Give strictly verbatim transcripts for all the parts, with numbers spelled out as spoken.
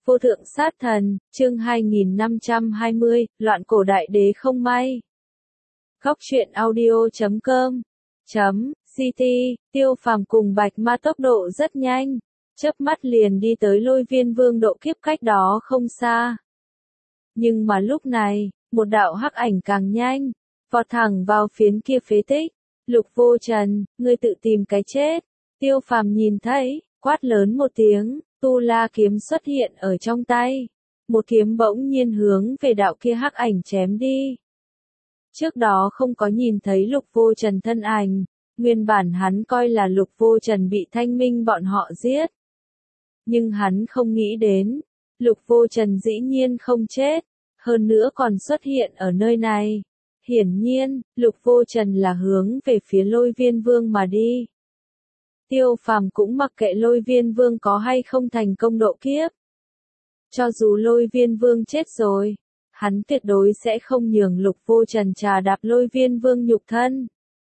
Vô thượng sát thần, chương hai nghìn năm trăm hai mươi, loạn cổ đại đế không may. Góc truyện audio chấm com chấm ct, Tiêu Phàm cùng Bạch Ma tốc độ rất nhanh, chớp mắt liền đi tới Lôi Viên Vương độ kiếp cách đó không xa. Nhưng mà lúc này, một đạo hắc ảnh càng nhanh, vọt thẳng vào phiến kia phế tích. Lục Vô Trần, ngươi tự tìm cái chết. Tiêu Phàm nhìn thấy, quát lớn một tiếng, Tu La kiếm xuất hiện ở trong tay. Một kiếm bỗng nhiên hướng về đạo kia hắc ảnh chém đi. Trước đó không có nhìn thấy Lục Vô Trần thân ảnh, nguyên bản hắn coi là Lục Vô Trần bị Thanh Minh bọn họ giết. Nhưng hắn không nghĩ đến, Lục Vô Trần dĩ nhiên không chết, hơn nữa còn xuất hiện ở nơi này. Hiển nhiên, Lục Vô Trần là hướng về phía Lôi Viên Vương mà đi. Tiêu Phàm cũng mặc kệ Lôi Viên Vương có hay không thành công độ kiếp. Cho dù Lôi Viên Vương chết rồi, hắn tuyệt đối sẽ không nhường Lục Vô Trần trà đạp Lôi Viên Vương nhục thân.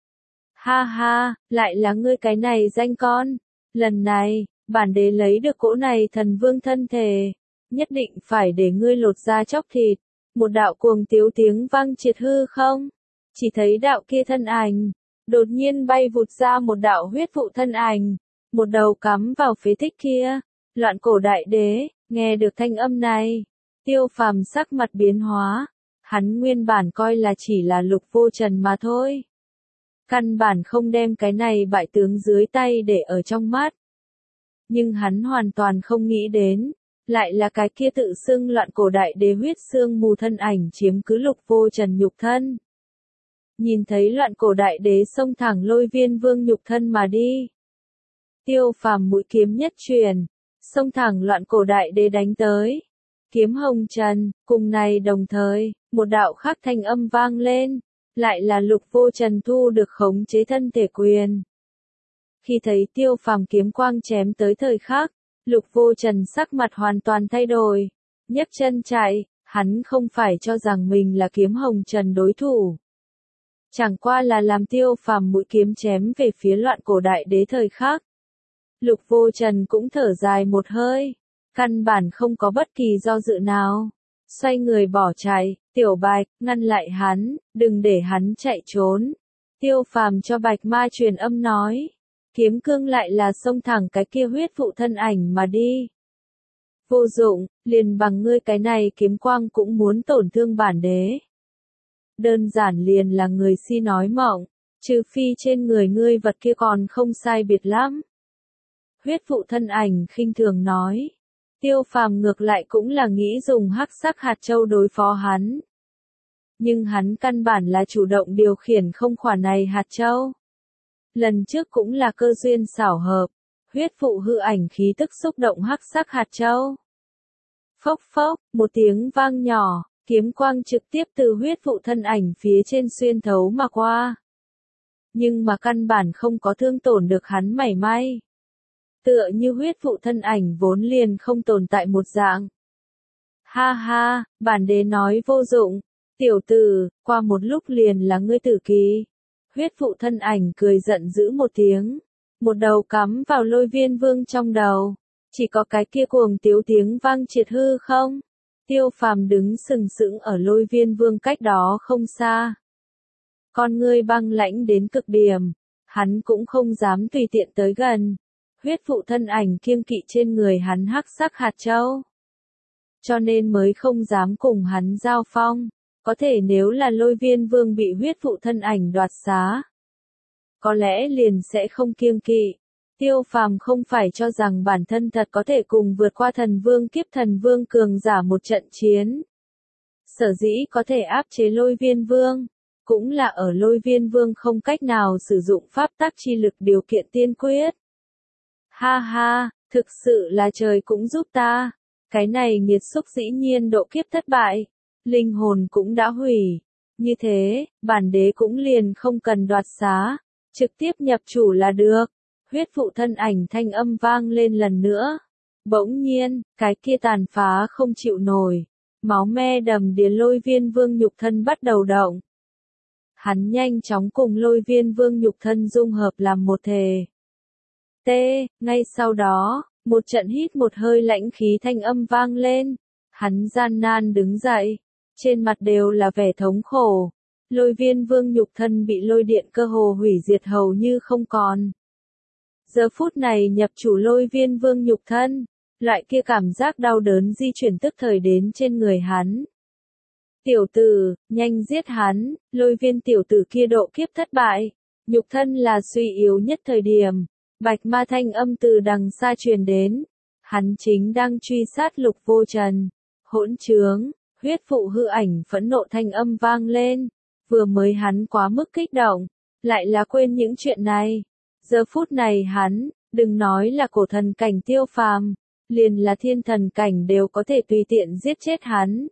Ha ha, lại là ngươi cái này danh con. Lần này, bản đế lấy được cỗ này thần vương thân thể, nhất định phải để ngươi lột da chóc thịt. Một đạo cuồng tiếu tiếng vang triệt hư không. Chỉ thấy đạo kia thân ảnh, đột nhiên bay vụt ra một đạo huyết vụ thân ảnh, một đầu cắm vào phế tích kia. Loạn cổ đại đế, nghe được thanh âm này, Tiêu Phàm sắc mặt biến hóa. Hắn nguyên bản coi là chỉ là Lục Vô Trần mà thôi. Căn bản không đem cái này bại tướng dưới tay để ở trong mắt. Nhưng hắn hoàn toàn không nghĩ đến, lại là cái kia tự xưng loạn cổ đại đế huyết xương mù thân ảnh chiếm cứ Lục Vô Trần nhục thân. Nhìn thấy loạn cổ đại đế xông thẳng Lôi Viên Vương nhục thân mà đi. Tiêu Phàm mũi kiếm nhất truyền, xông thẳng loạn cổ đại đế đánh tới. Kiếm hồng trần, cùng này đồng thời, một đạo khác thanh âm vang lên, lại là Lục Vô Trần thu được khống chế thân thể quyền. Khi thấy Tiêu Phàm kiếm quang chém tới thời khắc, Lục Vô Trần sắc mặt hoàn toàn thay đổi, nhấc chân chạy, hắn không phải cho rằng mình là kiếm hồng trần đối thủ. Chẳng qua là làm Tiêu Phàm mũi kiếm chém về phía loạn cổ đại đế thời khắc. Lục Vô Trần cũng thở dài một hơi, căn bản không có bất kỳ do dự nào. Xoay người bỏ chạy, Tiểu Bạch, ngăn lại hắn, đừng để hắn chạy trốn. Tiêu Phàm cho Bạch Ma truyền âm nói. Kiếm cương lại là xông thẳng cái kia huyết vụ thân ảnh mà đi. Vô dụng, liền bằng ngươi cái này kiếm quang cũng muốn tổn thương bản đế. Đơn giản liền là người si nói mộng, trừ phi trên người ngươi vật kia còn không sai biệt lắm. Huyết vụ thân ảnh khinh thường nói. Tiêu Phàm ngược lại cũng là nghĩ dùng hắc sắc hạt châu đối phó hắn. Nhưng hắn căn bản là chủ động điều khiển không khoản này hạt châu. Lần trước cũng là cơ duyên xảo hợp, huyết vụ hư ảnh khí tức xúc động hắc sắc hạt châu. Phốc phốc, một tiếng vang nhỏ, kiếm quang trực tiếp từ huyết vụ thân ảnh phía trên xuyên thấu mà qua. Nhưng mà căn bản không có thương tổn được hắn mảy may. Tựa như huyết vụ thân ảnh vốn liền không tồn tại một dạng. Ha ha, bản đế nói vô dụng, tiểu tử, qua một lúc liền là ngươi tử kỳ. Huyết vụ thân ảnh cười giận dữ một tiếng, một đầu cắm vào Lôi Viên Vương trong đầu, chỉ có cái kia cuồng tiếu tiếng vang triệt hư không. Tiêu Phàm đứng sừng sững ở Lôi Viên Vương cách đó không xa. Con ngươi băng lãnh đến cực điểm, hắn cũng không dám tùy tiện tới gần. Huyết vụ thân ảnh kiêng kỵ trên người hắn hắc sắc hạt châu, cho nên mới không dám cùng hắn giao phong. Có thể nếu là Lôi Viên Vương bị huyết vụ thân ảnh đoạt xá, có lẽ liền sẽ không kiêng kỵ. Tiêu Phàm không phải cho rằng bản thân thật có thể cùng vượt qua thần vương kiếp thần vương cường giả một trận chiến. Sở dĩ có thể áp chế Lôi Viên Vương, cũng là ở Lôi Viên Vương không cách nào sử dụng pháp tắc chi lực điều kiện tiên quyết. Ha ha, thực sự là trời cũng giúp ta. Cái này nghiệt xúc dĩ nhiên độ kiếp thất bại. Linh hồn cũng đã hủy. Như thế, bản đế cũng liền không cần đoạt xá. Trực tiếp nhập chủ là được. Huyết vụ thân ảnh thanh âm vang lên lần nữa. Bỗng nhiên, cái kia tàn phá không chịu nổi. Máu me đầm đìa Lôi Viên Vương nhục thân bắt đầu động. Hắn nhanh chóng cùng Lôi Viên Vương nhục thân dung hợp làm một thể. T, ngay sau đó, Một trận hít một hơi lãnh khí thanh âm vang lên. Hắn gian nan đứng dậy. Trên mặt đều là vẻ thống khổ. Lôi Viên Vương nhục thân bị lôi điện cơ hồ hủy diệt hầu như không còn. Giờ phút này nhập chủ Lôi Viên Vương nhục thân. Loại kia cảm giác đau đớn di chuyển tức thời đến trên người hắn. Tiểu tử, nhanh giết hắn, Lôi Viên tiểu tử kia độ kiếp thất bại. Nhục thân là suy yếu nhất thời điểm. Bạch ma thanh âm từ đằng xa truyền đến. Hắn chính đang truy sát Lục Vô Trần. Hỗn trướng, huyết phụ hư ảnh phẫn nộ thanh âm vang lên. Vừa mới hắn quá mức kích động, lại là quên những chuyện này. Giờ phút này hắn, đừng nói là cổ thần cảnh Tiêu Phàm, liền là thiên thần cảnh đều có thể tùy tiện giết chết hắn.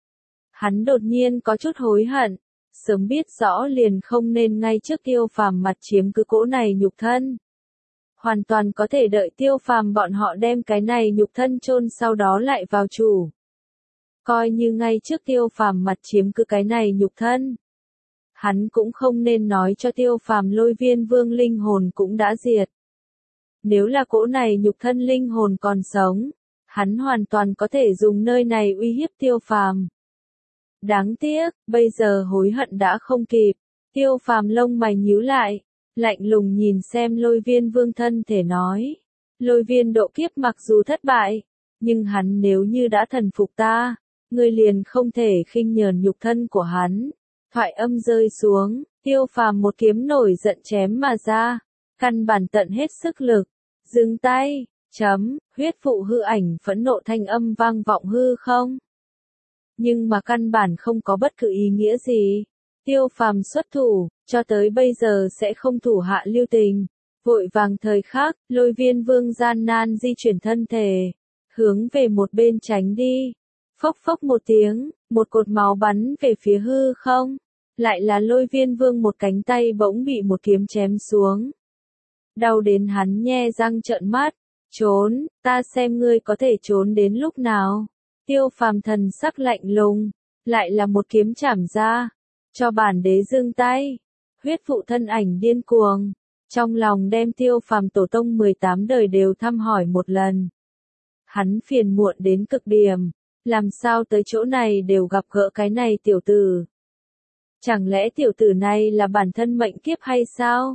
Hắn đột nhiên có chút hối hận, sớm biết rõ liền không nên ngay trước Tiêu Phàm mặt chiếm cứ cỗ này nhục thân. Hoàn toàn có thể đợi Tiêu Phàm bọn họ đem cái này nhục thân chôn sau đó lại vào chủ. Coi như ngay trước Tiêu Phàm mặt chiếm cứ cái này nhục thân. Hắn cũng không nên nói cho Tiêu Phàm Lôi Viên Vương linh hồn cũng đã diệt. Nếu là cỗ này nhục thân linh hồn còn sống, hắn hoàn toàn có thể dùng nơi này uy hiếp Tiêu Phàm. Đáng tiếc, bây giờ hối hận đã không kịp. Tiêu Phàm lông mày nhíu lại, lạnh lùng nhìn xem Lôi Viên Vương thân thể nói. Lôi Viên độ kiếp mặc dù thất bại, nhưng hắn nếu như đã thần phục ta, ngươi liền không thể khinh nhờn nhục thân của hắn. Thoại âm rơi xuống, Tiêu Phàm một kiếm nổi giận chém mà ra, căn bản tận hết sức lực, dừng tay, chấm, huyết phụ hư ảnh phẫn nộ thanh âm vang vọng hư không. Nhưng mà căn bản không có bất cứ ý nghĩa gì. Tiêu Phàm xuất thủ, cho tới bây giờ sẽ không thủ hạ lưu tình. Vội vàng thời khắc, Lôi Viên Vương gian nan di chuyển thân thể, hướng về một bên tránh đi. Phốc phốc một tiếng, một cột máu bắn về phía hư không. Lại là Lôi Viên Vương một cánh tay bỗng bị một kiếm chém xuống. Đau đến hắn nhe răng trợn mắt. Trốn, ta xem ngươi có thể trốn đến lúc nào. Tiêu Phàm thần sắc lạnh lùng, lại là một kiếm chảm ra. Cho bản đế giương tay. Huyết phụ thân ảnh điên cuồng. Trong lòng đem Tiêu Phàm tổ tông mười tám đời đều thăm hỏi một lần. Hắn phiền muộn đến cực điểm. Làm sao tới chỗ này đều gặp gỡ cái này tiểu tử. Chẳng lẽ tiểu tử này là bản thân mệnh kiếp hay sao?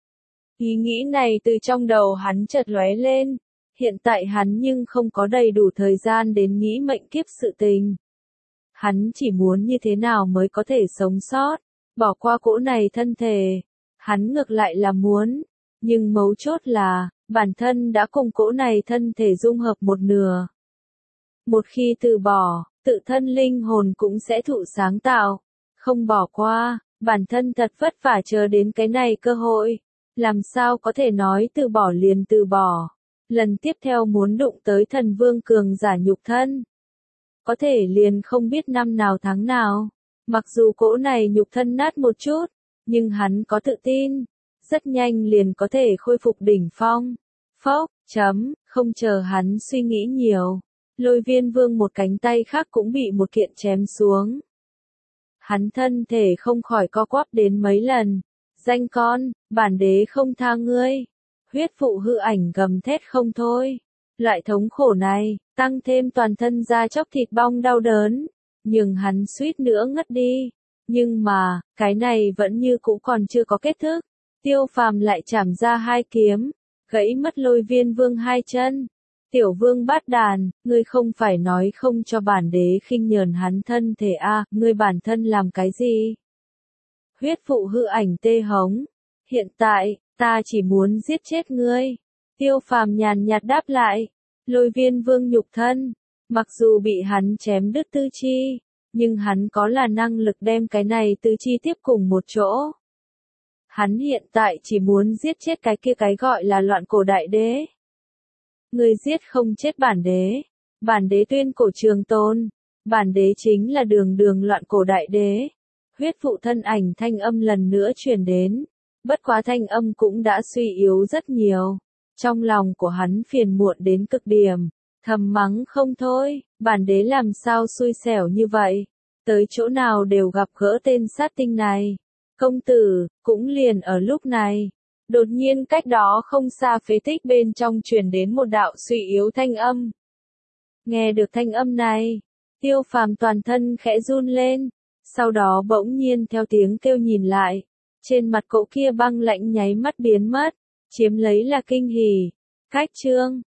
Ý nghĩ này từ trong đầu hắn chợt lóe lên. Hiện tại hắn nhưng không có đầy đủ thời gian đến nghĩ mệnh kiếp sự tình. Hắn chỉ muốn như thế nào mới có thể sống sót, bỏ qua cỗ này thân thể. Hắn ngược lại là muốn, nhưng mấu chốt là, bản thân đã cùng cỗ này thân thể dung hợp một nửa. Một khi từ bỏ, tự thân linh hồn cũng sẽ thụ sáng tạo. Không bỏ qua, bản thân thật vất vả chờ đến cái này cơ hội. Làm sao có thể nói từ bỏ liền từ bỏ. Lần tiếp theo muốn đụng tới thần vương cường giả nhục thân. Có thể liền không biết năm nào tháng nào. Mặc dù cỗ này nhục thân nát một chút, nhưng hắn có tự tin. Rất nhanh liền có thể khôi phục đỉnh phong. Phốc, chấm, không chờ hắn suy nghĩ nhiều. Lôi Viên Vương một cánh tay khác cũng bị một kiện chém xuống. Hắn thân thể không khỏi co quắp đến mấy lần. Danh con, bản đế không tha ngươi. Huyết phụ hư ảnh gầm thét không thôi. Loại thống khổ này, tăng thêm toàn thân da chóc thịt bong đau đớn. Nhưng hắn suýt nữa ngất đi. Nhưng mà, cái này vẫn như cũ còn chưa có kết thúc. Tiêu Phàm lại chảm ra hai kiếm. Gãy mất Lôi Viên Vương hai chân. Tiểu vương bát đàn, ngươi không phải nói không cho bản đế khinh nhờn hắn thân thể a, à, ngươi bản thân làm cái gì? Huyết phụ hư ảnh tê hống. Hiện tại, ta chỉ muốn giết chết ngươi. Tiêu Phàm nhàn nhạt đáp lại. Lôi Viên Vương nhục thân, mặc dù bị hắn chém đứt tư chi, nhưng hắn có là năng lực đem cái này tư chi tiếp cùng một chỗ. Hắn hiện tại chỉ muốn giết chết cái kia cái gọi là loạn cổ đại đế. Ngươi giết không chết bản đế. Bản đế tuyên cổ trường tôn. Bản đế chính là đường đường loạn cổ đại đế. Huyết phụ thân ảnh thanh âm lần nữa truyền đến. Bất quá thanh âm cũng đã suy yếu rất nhiều. Trong lòng của hắn phiền muộn đến cực điểm. Thầm mắng không thôi. Bản đế làm sao xui xẻo như vậy. Tới chỗ nào đều gặp gỡ tên sát tinh này. Công tử, cũng liền ở lúc này. Đột nhiên cách đó không xa phế tích bên trong truyền đến một đạo suy yếu thanh âm. Nghe được thanh âm này, Tiêu Phàm toàn thân khẽ run lên, sau đó bỗng nhiên theo tiếng kêu nhìn lại, trên mặt cậu kia băng lạnh nháy mắt biến mất, chiếm lấy là kinh hỉ. Khách chương